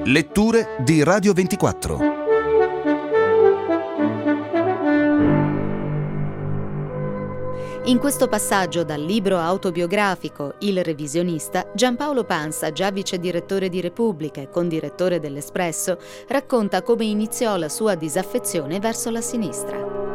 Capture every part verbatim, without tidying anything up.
Letture di Radio ventiquattro. In questo passaggio dal libro autobiografico Il revisionista, Giampaolo Pansa, già vice direttore di Repubblica e condirettore dell'Espresso, racconta come iniziò la sua disaffezione verso la sinistra.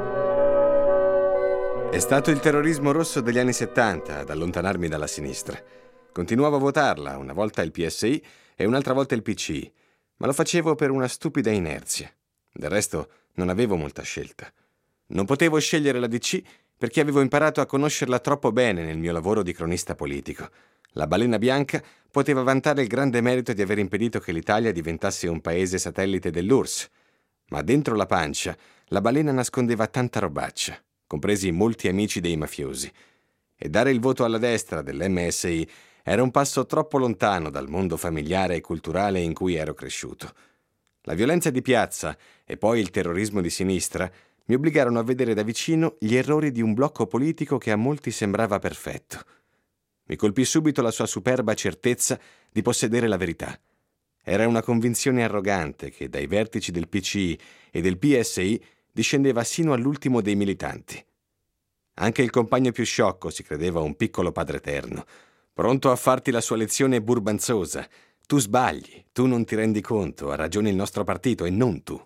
È stato il terrorismo rosso degli anni settanta ad allontanarmi dalla sinistra. Continuavo a votarla, una volta il P S I e un'altra volta il P C I, ma lo facevo per una stupida inerzia. Del resto non avevo molta scelta. Non potevo scegliere la D C perché avevo imparato a conoscerla troppo bene nel mio lavoro di cronista politico. La balena bianca poteva vantare il grande merito di aver impedito che l'Italia diventasse un paese satellite dell'U R S S, ma dentro la pancia la balena nascondeva tanta robaccia, compresi molti amici dei mafiosi. E dare il voto alla destra dell'M S I era un passo troppo lontano dal mondo familiare e culturale in cui ero cresciuto. La violenza di piazza e poi il terrorismo di sinistra mi obbligarono a vedere da vicino gli errori di un blocco politico che a molti sembrava perfetto. Mi colpì subito la sua superba certezza di possedere la verità. Era una convinzione arrogante che dai vertici del P C I e del P S I discendeva sino all'ultimo dei militanti. Anche il compagno più sciocco si credeva un piccolo padre eterno, pronto a farti la sua lezione burbanzosa. Tu sbagli, tu non ti rendi conto, ha ragione il nostro partito e non tu.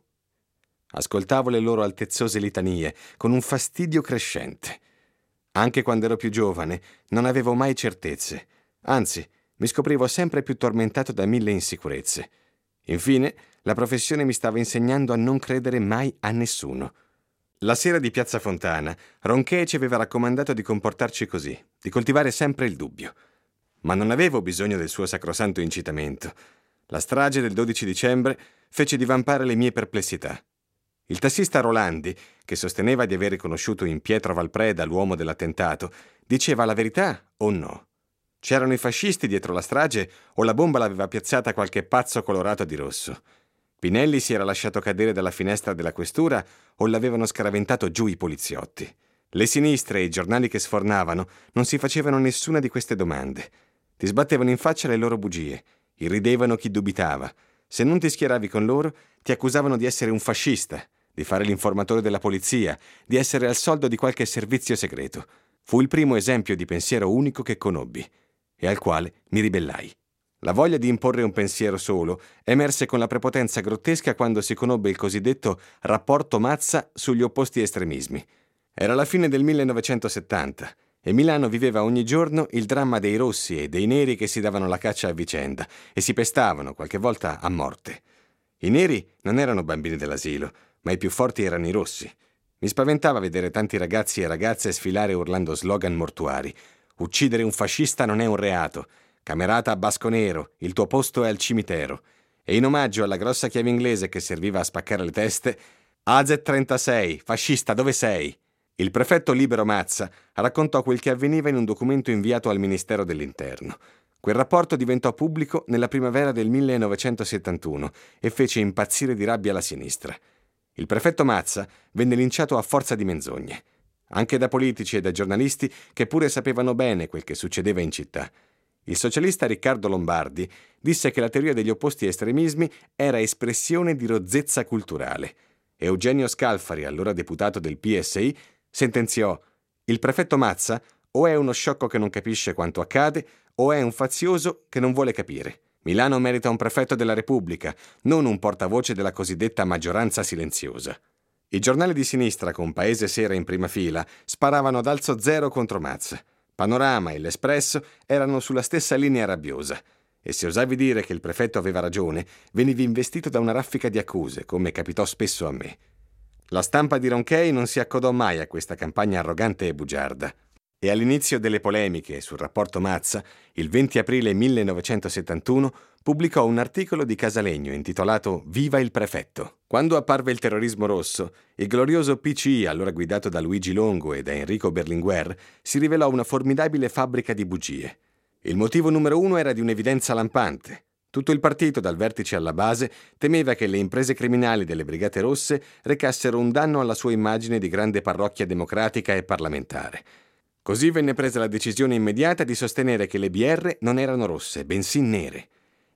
Ascoltavo le loro altezzose litanie con un fastidio crescente. Anche quando ero più giovane non avevo mai certezze, anzi mi scoprivo sempre più tormentato da mille insicurezze. Infine la professione mi stava insegnando a non credere mai a nessuno. La sera di Piazza Fontana Ronchey ci aveva raccomandato di comportarci così, di coltivare sempre il dubbio. Ma non avevo bisogno del suo sacrosanto incitamento. La strage del dodici dicembre fece divampare le mie perplessità. Il tassista Rolandi, che sosteneva di aver riconosciuto in Pietro Valpreda l'uomo dell'attentato, diceva la verità o no? C'erano i fascisti dietro la strage o la bomba l'aveva piazzata qualche pazzo colorato di rosso? Pinelli si era lasciato cadere dalla finestra della questura o l'avevano scaraventato giù i poliziotti? Le sinistre e i giornali che sfornavano non si facevano nessuna di queste domande. Ti sbattevano in faccia le loro bugie, irridevano chi dubitava. Se non ti schieravi con loro, ti accusavano di essere un fascista, di fare l'informatore della polizia, di essere al soldo di qualche servizio segreto. Fu il primo esempio di pensiero unico che conobbi e al quale mi ribellai. La voglia di imporre un pensiero solo emerse con la prepotenza grottesca quando si conobbe il cosiddetto rapporto Mazza sugli opposti estremismi. Era la fine del millenovecentosettanta e Milano viveva ogni giorno il dramma dei rossi e dei neri che si davano la caccia a vicenda e si pestavano, qualche volta a morte. I neri non erano bambini dell'asilo, ma i più forti erano i rossi. Mi spaventava vedere tanti ragazzi e ragazze sfilare urlando slogan mortuari. Uccidere un fascista non è un reato. Camerata a Basco Nero, il tuo posto è al cimitero. E in omaggio alla grossa chiave inglese che serviva a spaccare le teste, A Z trentasei, fascista, dove sei? Il prefetto Libero Mazza raccontò quel che avveniva in un documento inviato al Ministero dell'Interno. Quel rapporto diventò pubblico nella primavera del millenovecentosettantuno e fece impazzire di rabbia la sinistra. Il prefetto Mazza venne linciato a forza di menzogne, anche da politici e da giornalisti che pure sapevano bene quel che succedeva in città. Il socialista Riccardo Lombardi disse che la teoria degli opposti estremismi era espressione di rozzezza culturale. Eugenio Scalfari, allora deputato del P S I, sentenziò: il prefetto Mazza o è uno sciocco che non capisce quanto accade o è un fazioso che non vuole capire. Milano merita un prefetto della Repubblica, non un portavoce della cosiddetta maggioranza silenziosa. I giornali di sinistra, con Paese Sera in prima fila, sparavano ad alzo zero contro Mazza. Panorama e l'Espresso erano sulla stessa linea rabbiosa. E se osavi dire che il prefetto aveva ragione, venivi investito da una raffica di accuse, come capitò spesso a me. La stampa di Ronchey non si accodò mai a questa campagna arrogante e bugiarda. E all'inizio delle polemiche sul rapporto Mazza, il venti aprile millenovecentosettantuno, pubblicò un articolo di Casalegno intitolato Viva il prefetto. Quando apparve il terrorismo rosso, il glorioso P C I, allora guidato da Luigi Longo e da Enrico Berlinguer, si rivelò una formidabile fabbrica di bugie. Il motivo numero uno era di un'evidenza lampante. Tutto il partito, dal vertice alla base, temeva che le imprese criminali delle Brigate Rosse recassero un danno alla sua immagine di grande parrocchia democratica e parlamentare. Così venne presa la decisione immediata di sostenere che le B R non erano rosse, bensì nere.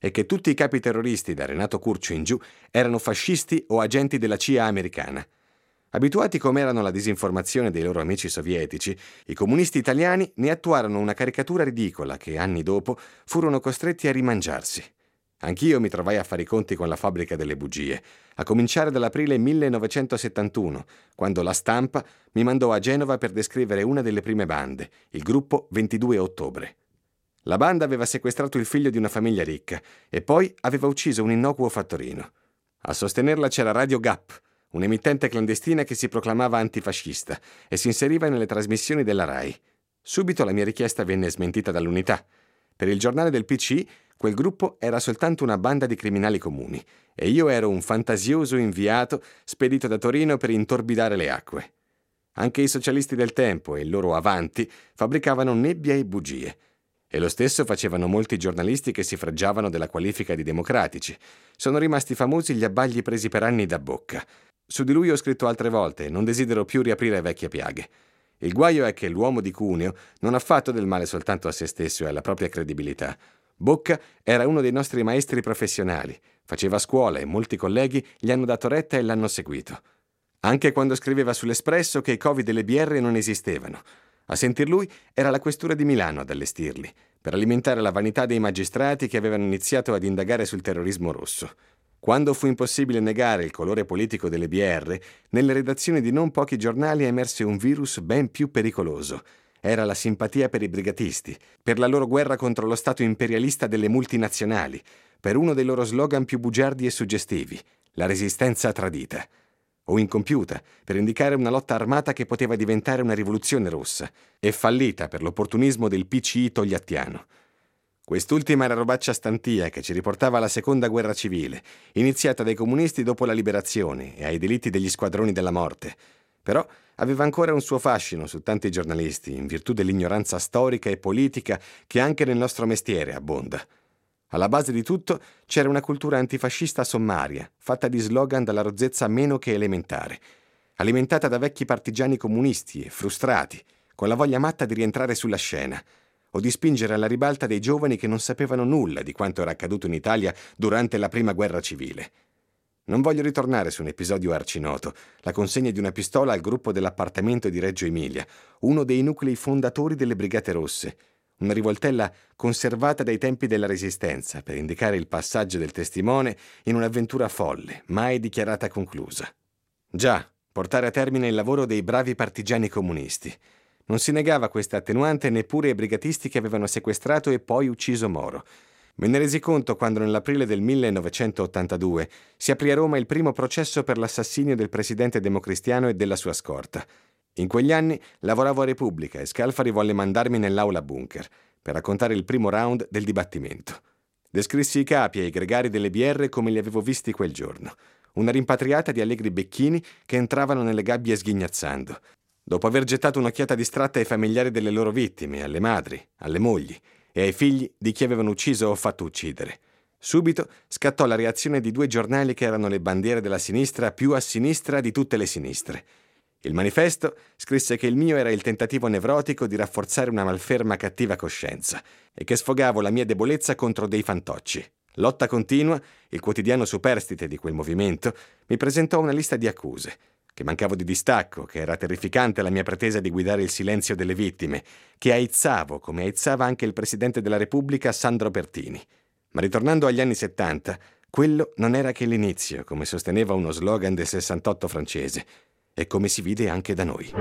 e che tutti i capi terroristi da Renato Curcio in giù erano fascisti o agenti della C I A americana. Abituati come erano alla disinformazione dei loro amici sovietici, i comunisti italiani ne attuarono una caricatura ridicola che, anni dopo, furono costretti a rimangiarsi. Anch'io mi trovai a fare i conti con la fabbrica delle bugie, a cominciare dall'aprile millenovecentosettantuno, quando La Stampa mi mandò a Genova per descrivere una delle prime bande, il gruppo ventidue ottobre. La banda aveva sequestrato il figlio di una famiglia ricca e poi aveva ucciso un innocuo fattorino. A sostenerla c'era Radio Gap, un'emittente clandestina che si proclamava antifascista e si inseriva nelle trasmissioni della RAI. Subito la mia richiesta venne smentita dall'Unità. Per il giornale del P C I, quel gruppo era soltanto una banda di criminali comuni e io ero un fantasioso inviato spedito da Torino per intorbidare le acque. Anche i socialisti del tempo e il loro Avanti fabbricavano nebbia e bugie. E lo stesso facevano molti giornalisti che si fregiavano della qualifica di democratici. Sono rimasti famosi gli abbagli presi per anni da Bocca. Su di lui ho scritto altre volte e non desidero più riaprire vecchie piaghe. Il guaio è che l'uomo di Cuneo non ha fatto del male soltanto a se stesso e alla propria credibilità. Bocca era uno dei nostri maestri professionali, faceva scuola e molti colleghi gli hanno dato retta e l'hanno seguito. Anche quando scriveva sull'Espresso che i covi delle B R non esistevano. A sentir lui era la questura di Milano ad allestirli, per alimentare la vanità dei magistrati che avevano iniziato ad indagare sul terrorismo rosso. Quando fu impossibile negare il colore politico delle B R, nelle redazioni di non pochi giornali emerse un virus ben più pericoloso. Era la simpatia per i brigatisti, per la loro guerra contro lo Stato imperialista delle multinazionali, per uno dei loro slogan più bugiardi e suggestivi, la resistenza tradita. O incompiuta, per indicare una lotta armata che poteva diventare una rivoluzione rossa, e fallita per l'opportunismo del P C I togliattiano. Quest'ultima era robaccia stantia che ci riportava alla seconda guerra civile, iniziata dai comunisti dopo la liberazione e ai delitti degli squadroni della morte. Però aveva ancora un suo fascino su tanti giornalisti, in virtù dell'ignoranza storica e politica che anche nel nostro mestiere abbonda. Alla base di tutto c'era una cultura antifascista sommaria, fatta di slogan dalla rozzezza meno che elementare, alimentata da vecchi partigiani comunisti e frustrati, con la voglia matta di rientrare sulla scena, o di spingere alla ribalta dei giovani che non sapevano nulla di quanto era accaduto in Italia durante la prima guerra civile. Non voglio ritornare su un episodio arcinoto, la consegna di una pistola al gruppo dell'appartamento di Reggio Emilia, uno dei nuclei fondatori delle Brigate Rosse, una rivoltella conservata dai tempi della Resistenza per indicare il passaggio del testimone in un'avventura folle, mai dichiarata conclusa. Già, portare a termine il lavoro dei bravi partigiani comunisti. Non si negava questa attenuante neppure ai brigatisti che avevano sequestrato e poi ucciso Moro. Me ne resi conto quando nell'aprile del millenovecentottantadue si aprì a Roma il primo processo per l'assassinio del presidente democristiano e della sua scorta. In quegli anni lavoravo a Repubblica e Scalfari volle mandarmi nell'aula bunker per raccontare il primo round del dibattimento. Descrissi i capi e i gregari delle B R come li avevo visti quel giorno. Una rimpatriata di allegri becchini che entravano nelle gabbie sghignazzando. Dopo aver gettato un'occhiata distratta ai familiari delle loro vittime, alle madri, alle mogli e ai figli di chi avevano ucciso o fatto uccidere. Subito scattò la reazione di due giornali che erano le bandiere della sinistra più a sinistra di tutte le sinistre. Il Manifesto scrisse che il mio era il tentativo nevrotico di rafforzare una malferma cattiva coscienza e che sfogavo la mia debolezza contro dei fantocci. Lotta Continua, il quotidiano superstite di quel movimento, mi presentò una lista di accuse, che mancavo di distacco, che era terrificante la mia pretesa di guidare il silenzio delle vittime, che aizzavo come aizzava anche il Presidente della Repubblica Sandro Pertini. Ma ritornando agli anni settanta, quello non era che l'inizio, come sosteneva uno slogan del sessantotto francese, e come si vide anche da noi.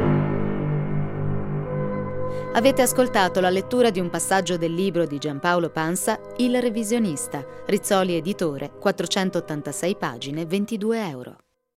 Avete ascoltato la lettura di un passaggio del libro di Giampaolo Pansa, Il revisionista, Rizzoli editore, quattrocentottantasei pagine, ventidue euro.